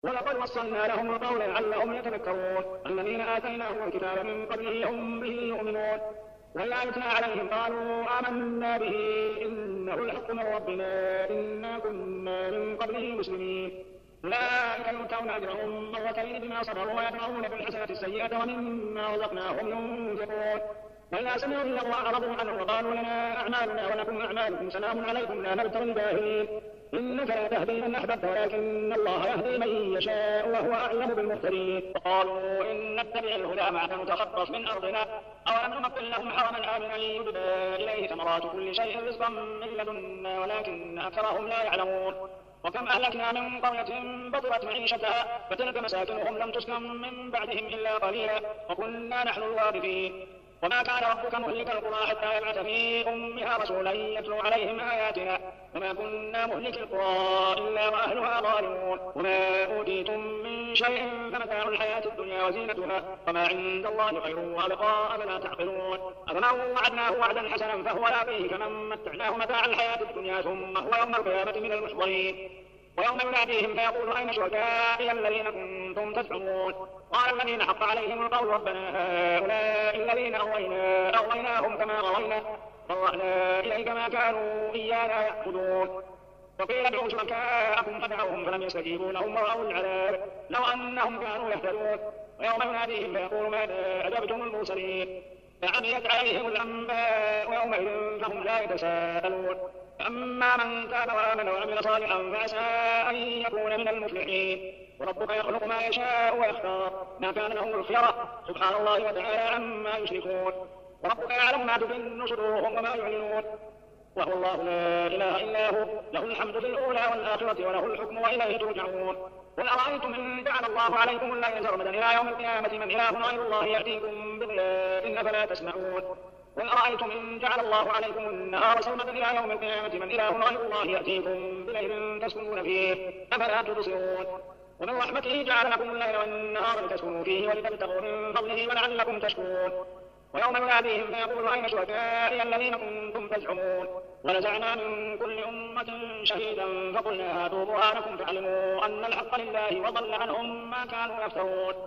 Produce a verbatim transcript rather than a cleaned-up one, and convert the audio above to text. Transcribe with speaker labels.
Speaker 1: ولقد وصلنا لهم القول لعلهم يتذكرون الذين آتيناهم الكتاب من قبله هم به يؤمنون وإذا يتلى عليهم قالوا آمنا به إنه الحق من ربنا إنا كنا من قبله مسلمين أولئك يؤتون أجرهم مرتين بما صبروا ويدرؤون بالحسنة السيئة ومما رزقناهم ينفقون وإذا سمعوا اللغو أعرضوا عنه وقالوا لنا أعمالنا ولكم أعمالكم سلام عليكم لا نبتغي الجاهلين إنك لا تهدي من أحببت ولكن الله يهدي من يشاء وهو أعلم بالمهتدين وقالوا إن نتبع الهدى معك نتخطف من أرضنا أولم نمكن لهم حرما آمنا يجبى إليه ثمرات كل شيء رزقا من لدنا ولكن أكثرهم لا يعلمون وكم أهلكنا من قرية بطرت معيشتها فتلك مساكنهم لم تسكن من بعدهم إلا قليلا وكنا نحن الوارثين وما كان ربك مهلك القرى حتى يبعث في أمها رسولا يتلو عليهم آياتنا وما كنا مهلك القرى إلا وأهلها ظالمون وما أوتيتم من شيء فمتاع الحياة الدنيا وزينتها وما عند الله خير وأبقى أفلا تعقلون أفمن وعدناه وعدا حسنا فهو لاقيه كمن متعناه متاع الحياة الدنيا ثم هو يوم القيامة من المحضرين ويوم يناديهم فيقول أين شركائي الذين كنتم تزعمون قال الذين حق عليهم القول ربنا هؤلاء الذين أغوينا أغويناهم كما غوينا فرحنا إليك ما كانوا إيانا يعبدون وقيل ادعوا شركاءكم فدعوهم فلم يستجيبوا لهم ورأوا العذاب لو أنهم كانوا يهتدون ويوم يناديهم فيقول ماذا أجبتم المرسلين فعميت عليهم الأنباء يومئذ فهم لا يتساءلون أما من تاب وآمن وعمل صالحا فعسى أن يكون من المفلحين وربك يخلق ما يشاء ويختار ما كان لهم الخيرة سبحان الله وتعالى عما يشركون وربك يعلم ما تكن صدورهم وما يعلنون وهو الله لا إله إلا هو له الحمد في الأولى والآخرة وله الحكم وإليه ترجعون قل أرأيتم إن جعل الله عليكم الليل سرمدا إلى يوم القيامة من إله غير الله يأتيكم بضياء أفلا تسمعون قل أرأيتم إن جعل الله عليكم النهار سرمدا إلى يوم القيامة من إله غير الله يأتيكم بليل تسكنون فيه أفلا تبصرون ومن رحمته جعل لكم الليل والنهار لتسكنوا فيه ولتبتغوا من فضله ولعلكم تشكرون ويوم يناديهم فيقول أين شركائي الذين كنتم تزعمون ونزعنا من كل أمة شهيدا فقلنا هاتوا برهانكم فعلموا أن الحق لله وضل عنهم ما كانوا يفترون